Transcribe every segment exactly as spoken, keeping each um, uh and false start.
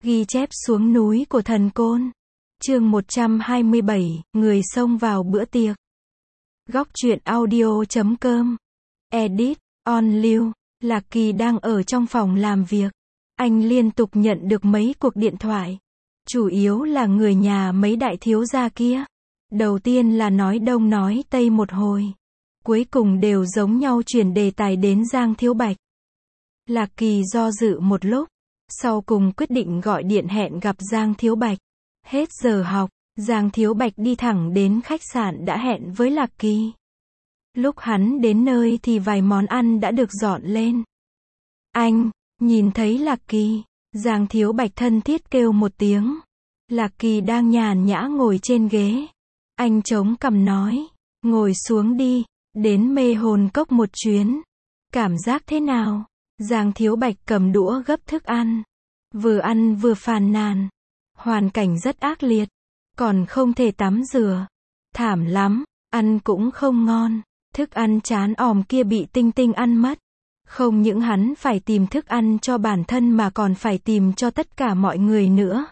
Ghi chép xuống núi của thần côn. Chương một trăm hai mươi bảy, người xông vào bữa tiệc. Góc truyện audio chấm com. Edit, on lưu. Lạc Kỳ đang ở trong phòng làm việc. Anh liên tục nhận được mấy cuộc điện thoại. Chủ yếu là người nhà mấy đại thiếu gia kia. Đầu tiên là nói đông nói tây một hồi. Cuối cùng đều giống nhau chuyển đề tài đến Giang Thiếu Bạch. Lạc Kỳ do dự một lúc. Sau cùng quyết định gọi điện hẹn gặp Giang Thiếu Bạch. Hết giờ học, Giang Thiếu Bạch đi thẳng đến khách sạn đã hẹn với Lạc Kỳ. Lúc hắn đến nơi thì vài món ăn đã được dọn lên. Anh, nhìn thấy Lạc Kỳ, Giang Thiếu Bạch thân thiết kêu một tiếng. Lạc Kỳ đang nhàn nhã ngồi trên ghế. Anh chống cằm nói, ngồi xuống đi, đến mê hồn cốc một chuyến. Cảm giác thế nào? Giang Thiếu Bạch cầm đũa gấp thức ăn. Vừa ăn vừa phàn nàn. Hoàn cảnh rất ác liệt. Còn không thể tắm rửa. Thảm lắm. Ăn cũng không ngon. Thức ăn chán òm kia bị Tinh Tinh ăn mất. Không những hắn phải tìm thức ăn cho bản thân mà còn phải tìm cho tất cả mọi người nữa.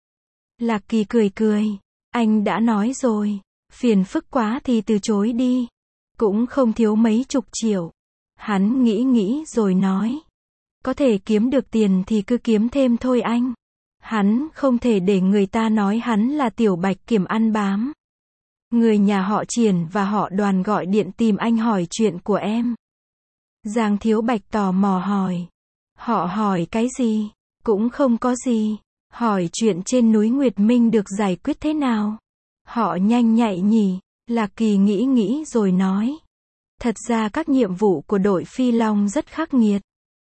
Lạc Kỳ cười cười. Anh đã nói rồi. Phiền phức quá thì từ chối đi. Cũng không thiếu mấy chục triệu. Hắn nghĩ nghĩ rồi nói. Có thể kiếm được tiền thì cứ kiếm thêm thôi anh. Hắn không thể để người ta nói hắn là Tiểu Bạch Kiểm ăn bám. Người nhà họ Triển và họ Đoàn gọi điện tìm anh hỏi chuyện của em. Giang Thiếu Bạch tò mò hỏi. Họ hỏi cái gì? Cũng không có gì. Hỏi chuyện trên núi Nguyệt Minh được giải quyết thế nào? Họ nhanh nhạy nhỉ? Lạc Kỳ nghĩ nghĩ rồi nói. Thật ra các nhiệm vụ của đội Phi Long rất khắc nghiệt.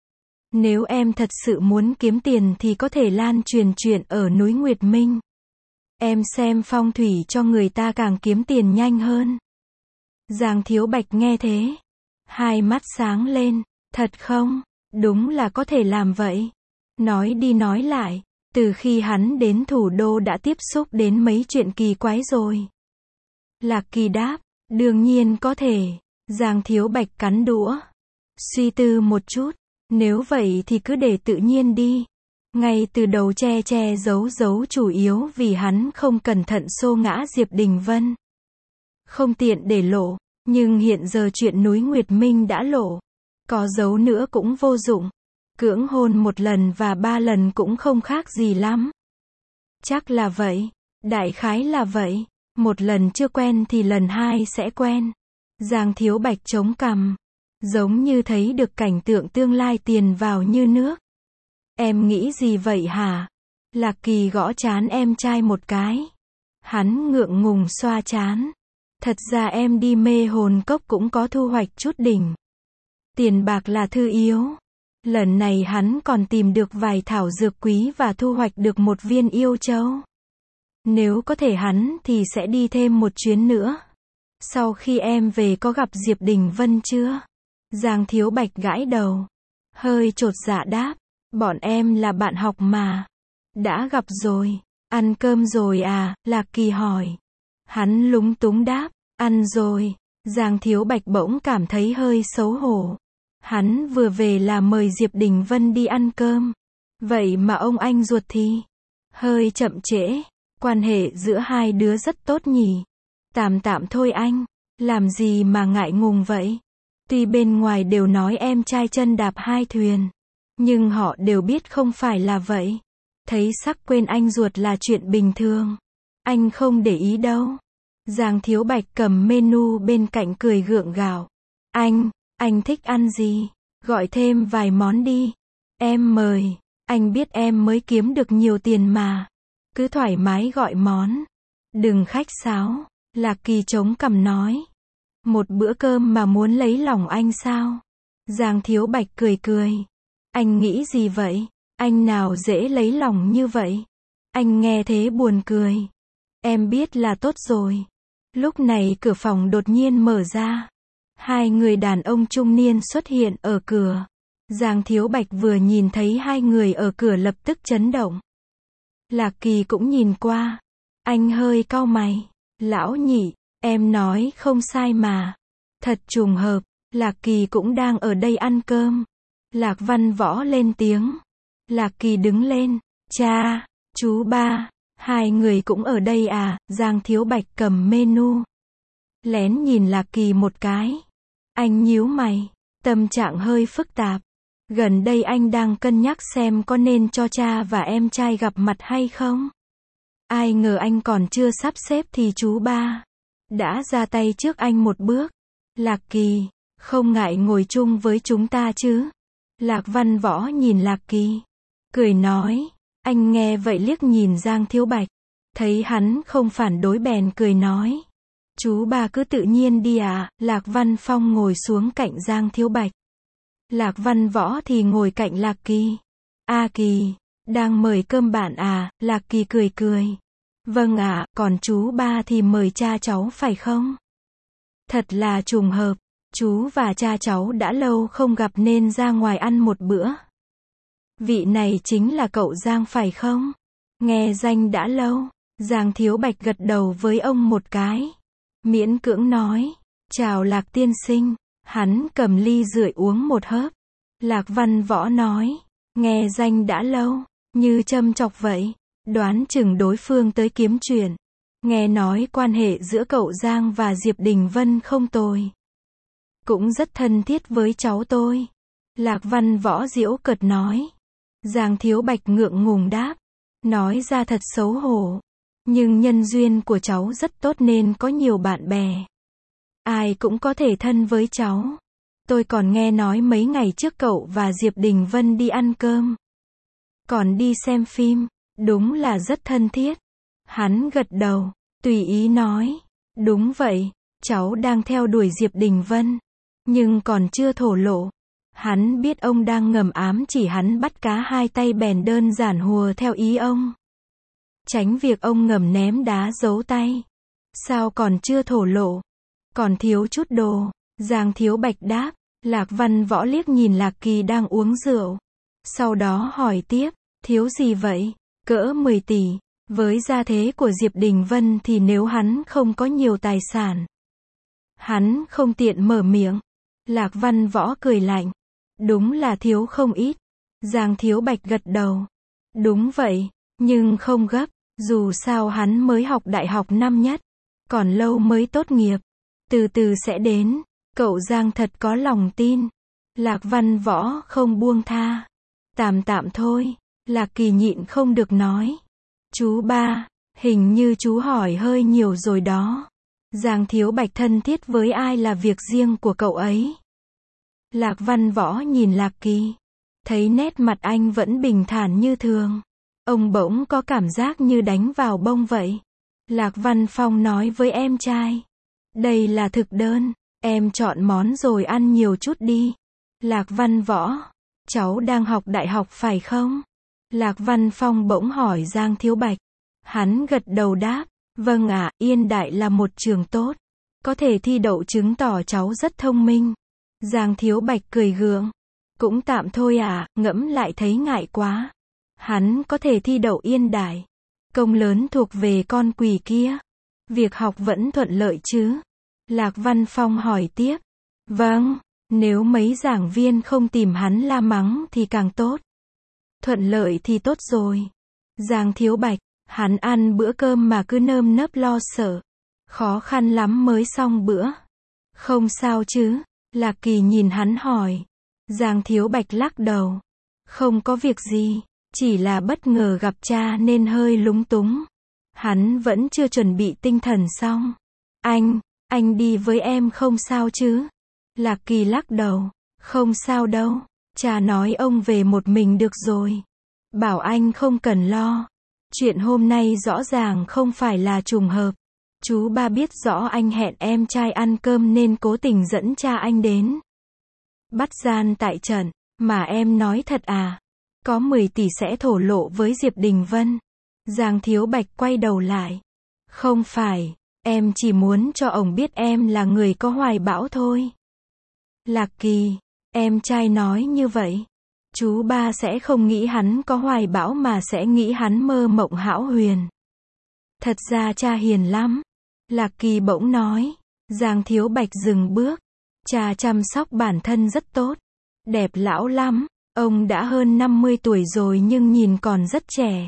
Nếu em thật sự muốn kiếm tiền thì có thể lan truyền chuyện ở núi Nguyệt Minh. Em xem phong thủy cho người ta càng kiếm tiền nhanh hơn. Giang Thiếu Bạch nghe thế. Hai mắt sáng lên. Thật không? Đúng là có thể làm vậy. Nói đi nói lại. Từ khi hắn đến thủ đô đã tiếp xúc đến mấy chuyện kỳ quái rồi. Lạc Kỳ đáp. Đương nhiên có thể. Giang Thiếu Bạch cắn đũa. Suy tư một chút. Nếu vậy thì cứ để tự nhiên đi. Ngay từ đầu che che giấu giấu chủ yếu vì hắn không cẩn thận xô ngã Diệp Đình Vân. Không tiện để lộ. Nhưng hiện giờ chuyện núi Nguyệt Minh đã lộ. Có giấu nữa cũng vô dụng. Cưỡng hôn một lần và ba lần cũng không khác gì lắm. Chắc là vậy. Đại khái là vậy. Một lần chưa quen thì lần hai sẽ quen. Giang Thiếu Bạch chống cằm. Giống như thấy được cảnh tượng tương lai tiền vào như nước. Em nghĩ gì vậy hả? Lạc Kỳ gõ trán em trai một cái. Hắn ngượng ngùng xoa trán. Thật ra em đi mê hồn cốc cũng có thu hoạch chút đỉnh. Tiền bạc là thứ yếu. Lần này hắn còn tìm được vài thảo dược quý và thu hoạch được một viên yêu châu. Nếu có thể hắn thì sẽ đi thêm một chuyến nữa. Sau khi em về có gặp Diệp Đình Vân chưa? Giang Thiếu Bạch gãi đầu. Hơi chột dạ đáp. Bọn em là bạn học mà. Đã gặp rồi. Ăn cơm rồi à? Lạc Kỳ hỏi. Hắn lúng túng đáp. Ăn rồi. Giang Thiếu Bạch bỗng cảm thấy hơi xấu hổ. Hắn vừa về là mời Diệp Đình Vân đi ăn cơm. Vậy mà ông anh ruột thì hơi chậm trễ. Quan hệ giữa hai đứa rất tốt nhỉ. Tạm tạm thôi anh. Làm gì mà ngại ngùng vậy? Tuy bên ngoài đều nói em trai chân đạp hai thuyền. Nhưng họ đều biết không phải là vậy. Thấy sắc quên anh ruột là chuyện bình thường. Anh không để ý đâu. Giang Thiếu Bạch cầm menu bên cạnh cười gượng gạo. Anh, anh thích ăn gì? Gọi thêm vài món đi. Em mời. Anh biết em mới kiếm được nhiều tiền mà. Cứ thoải mái gọi món. Đừng khách sáo. Lạc Kỳ chống cằm nói. Một bữa cơm mà muốn lấy lòng anh sao? Giang Thiếu Bạch cười cười. Anh nghĩ gì vậy? Anh nào dễ lấy lòng như vậy? Anh nghe thế buồn cười. Em biết là tốt rồi. Lúc này cửa phòng đột nhiên mở ra. Hai người đàn ông trung niên xuất hiện ở cửa. Giang Thiếu Bạch vừa nhìn thấy hai người ở cửa lập tức chấn động. Lạc Kỳ cũng nhìn qua. Anh hơi cau mày. Lão nhị, em nói không sai mà. Thật trùng hợp, Lạc Kỳ cũng đang ở đây ăn cơm. Lạc Văn Võ lên tiếng. Lạc Kỳ đứng lên, Cha, chú ba, hai người cũng ở đây à? Giang Thiếu Bạch cầm menu, lén nhìn Lạc Kỳ một cái. Anh nhíu mày, tâm trạng hơi phức tạp. Gần đây anh đang cân nhắc xem có nên cho cha và em trai gặp mặt hay không. Ai ngờ anh còn chưa sắp xếp thì chú ba đã ra tay trước anh một bước. Lạc Kỳ, không ngại ngồi chung với chúng ta chứ? Lạc Văn Võ nhìn Lạc Kỳ, cười nói. Anh nghe vậy liếc nhìn Giang Thiếu Bạch, thấy hắn không phản đối bèn cười nói. Chú ba cứ tự nhiên đi à? Lạc Văn Phong ngồi xuống cạnh Giang Thiếu Bạch. Lạc Văn Võ thì ngồi cạnh Lạc Kỳ. A Kỳ, đang mời cơm bạn à? Lạc Kỳ cười cười. Vâng ạ, còn chú ba thì mời cha cháu phải không? Thật là trùng hợp, chú và cha cháu đã lâu không gặp nên ra ngoài ăn một bữa. Vị này chính là cậu Giang phải không? Nghe danh đã lâu. Giang Thiếu Bạch gật đầu với ông một cái, miễn cưỡng nói. Chào Lạc tiên sinh. Hắn cầm ly rượu uống một hớp. Lạc Văn Võ nói. Nghe danh đã lâu, như châm chọc vậy. Đoán chừng đối phương tới kiếm chuyện. Nghe nói quan hệ giữa cậu Giang và Diệp Đình Vân không tồi. Cũng rất thân thiết với cháu tôi. Lạc Văn Võ giễu cợt nói. Giang Thiếu Bạch ngượng ngùng đáp. Nói ra thật xấu hổ. Nhưng nhân duyên của cháu rất tốt nên có nhiều bạn bè. Ai cũng có thể thân với cháu. Tôi còn nghe nói mấy ngày trước cậu và Diệp Đình Vân đi ăn cơm. Còn đi xem phim. Đúng là rất thân thiết. Hắn gật đầu, tùy ý nói. Đúng vậy, cháu đang theo đuổi Diệp Đình Vân. Nhưng còn chưa thổ lộ. Hắn biết ông đang ngầm ám chỉ hắn bắt cá hai tay bèn đơn giản hùa theo ý ông. Tránh việc ông ngầm ném đá giấu tay. Sao còn chưa thổ lộ? Còn thiếu chút đồ. Giang Thiếu Bạch đáp. Lạc Văn Võ liếc nhìn Lạc Kỳ đang uống rượu. Sau đó hỏi tiếp. Thiếu gì vậy? Cỡ mười tỷ. Với gia thế của Diệp Đình Vân thì nếu hắn không có nhiều tài sản, hắn không tiện mở miệng. Lạc Văn Võ cười lạnh. Đúng là thiếu không ít. Giang Thiếu Bạch gật đầu. Đúng vậy, nhưng không gấp. Dù sao hắn mới học đại học năm nhất. Còn lâu mới tốt nghiệp. Từ từ sẽ đến. Cậu Giang thật có lòng tin. Lạc Văn Võ không buông tha. Tạm tạm thôi. Lạc Kỳ nhịn không được nói. Chú ba, hình như chú hỏi hơi nhiều rồi đó. Giang Thiếu Bạch thân thiết với ai là việc riêng của cậu ấy. Lạc Văn Võ nhìn Lạc Kỳ, thấy nét mặt anh vẫn bình thản như thường. Ông bỗng có cảm giác như đánh vào bông vậy. Lạc Văn Phong nói với em trai. Đây là thực đơn, em chọn món rồi ăn nhiều chút đi. Lạc Văn Võ, cháu đang học đại học phải không? Lạc Văn Phong bỗng hỏi Giang Thiếu Bạch. Hắn gật đầu đáp. Vâng ạ, Yên Đại là một trường tốt. Có thể thi đậu chứng tỏ cháu rất thông minh. Giang Thiếu Bạch cười gượng. Cũng tạm thôi à, ngẫm lại thấy ngại quá. Hắn có thể thi đậu Yên Đại. Công lớn thuộc về con quỷ kia. Việc học vẫn thuận lợi chứ? Lạc Văn Phong hỏi tiếp. Vâng, nếu mấy giảng viên không tìm hắn la mắng thì càng tốt. Thuận lợi thì tốt rồi. Giang Thiếu Bạch, hắn ăn bữa cơm mà cứ nơm nớp lo sợ. Khó khăn lắm mới xong bữa. Không sao chứ? Lạc Kỳ nhìn hắn hỏi. Giang Thiếu Bạch lắc đầu. Không có việc gì, chỉ là bất ngờ gặp cha nên hơi lúng túng. Hắn vẫn chưa chuẩn bị tinh thần xong. Anh, anh đi với em không sao chứ? Lạc Kỳ lắc đầu. Không sao đâu. Cha nói ông về một mình được rồi. Bảo anh không cần lo. Chuyện hôm nay rõ ràng không phải là trùng hợp. Chú ba biết rõ anh hẹn em trai ăn cơm nên cố tình dẫn cha anh đến. Bắt gian tại trận. Mà em nói thật à? Có mười tỷ sẽ thổ lộ với Diệp Đình Vân. Giang Thiếu Bạch quay đầu lại. Không phải, em chỉ muốn cho ông biết em là người có hoài bão thôi. Lạc Kỳ, em trai nói như vậy. Chú ba sẽ không nghĩ hắn có hoài bão mà sẽ nghĩ hắn mơ mộng hão huyền. Thật ra cha hiền lắm. Lạc Kỳ bỗng nói. Giang Thiếu Bạch dừng bước. Cha chăm sóc bản thân rất tốt. Đẹp lão lắm. Ông đã hơn năm mươi tuổi rồi nhưng nhìn còn rất trẻ.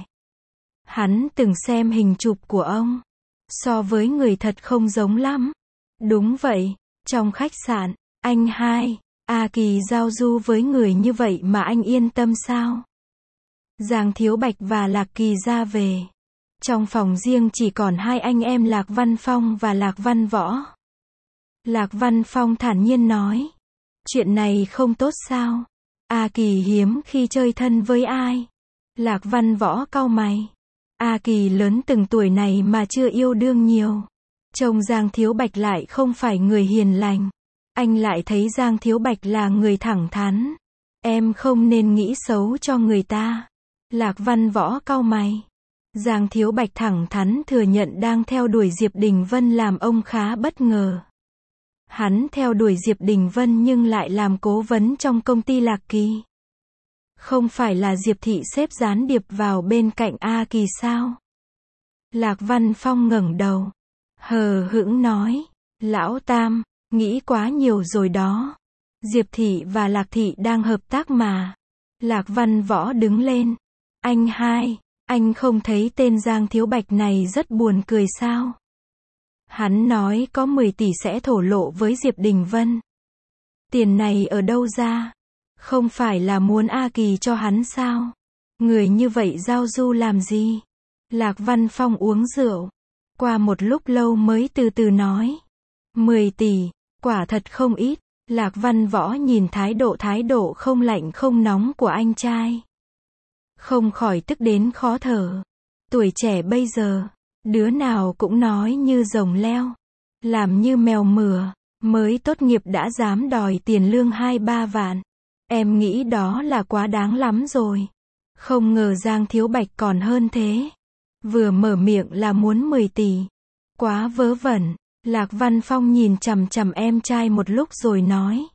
Hắn từng xem hình chụp của ông. So với người thật không giống lắm. Đúng vậy, trong khách sạn, anh hai, A Kỳ giao du với người như vậy mà anh yên tâm sao? Giang Thiếu Bạch và Lạc Kỳ ra về. Trong phòng riêng chỉ còn hai anh em Lạc Văn Phong và Lạc Văn Võ. Lạc Văn Phong thản nhiên nói. Chuyện này không tốt sao? A Kỳ hiếm khi chơi thân với ai. Lạc Văn Võ cau mày. A Kỳ lớn từng tuổi này mà chưa yêu đương nhiều. Chồng Giang Thiếu Bạch lại không phải người hiền lành. Anh lại thấy Giang Thiếu Bạch là người thẳng thắn. Em không nên nghĩ xấu cho người ta. Lạc Văn Võ cau mày. Giang Thiếu Bạch thẳng thắn thừa nhận đang theo đuổi Diệp Đình Vân làm ông khá bất ngờ. Hắn theo đuổi Diệp Đình Vân nhưng lại làm cố vấn trong công ty Lạc Kỳ. Không phải là Diệp Thị xếp gián điệp vào bên cạnh A Kỳ sao? Lạc Văn Phong ngẩng đầu. Hờ hững nói. Lão Tam, nghĩ quá nhiều rồi đó. Diệp Thị và Lạc Thị đang hợp tác mà. Lạc Văn Võ đứng lên. Anh hai, anh không thấy tên Giang Thiếu Bạch này rất buồn cười sao? Hắn nói có mười tỷ sẽ thổ lộ với Diệp Đình Vân. Tiền này ở đâu ra? Không phải là muốn A Kỳ cho hắn sao? Người như vậy giao du làm gì? Lạc Văn Phong uống rượu. Qua một lúc lâu mới từ từ nói. mười tỷ, quả thật không ít. Lạc Văn Võ nhìn thái độ thái độ không lạnh không nóng của anh trai. Không khỏi tức đến khó thở. Tuổi trẻ bây giờ, đứa nào cũng nói như rồng leo. Làm như mèo mửa, mới tốt nghiệp đã dám đòi tiền lương hai ba vạn. Em nghĩ đó là quá đáng lắm rồi. Không ngờ Giang Thiếu Bạch còn hơn thế. Vừa mở miệng là muốn mười tỷ. Quá vớ vẩn. Lạc Văn Phong nhìn chằm chằm em trai một lúc rồi nói.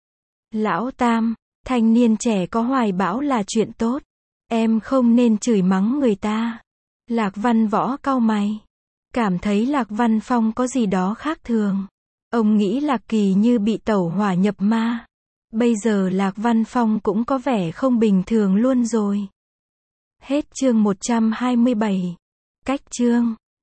Lão Tam, thanh niên trẻ có hoài bão là chuyện tốt. Em không nên chửi mắng người ta. Lạc Văn Võ cau mày. Cảm thấy Lạc Văn Phong có gì đó khác thường. Ông nghĩ Lạc Kỳ như bị tẩu hỏa nhập ma. Bây giờ Lạc Văn Phong cũng có vẻ không bình thường luôn rồi. Hết chương một trăm hai mươi bảy. Cách chương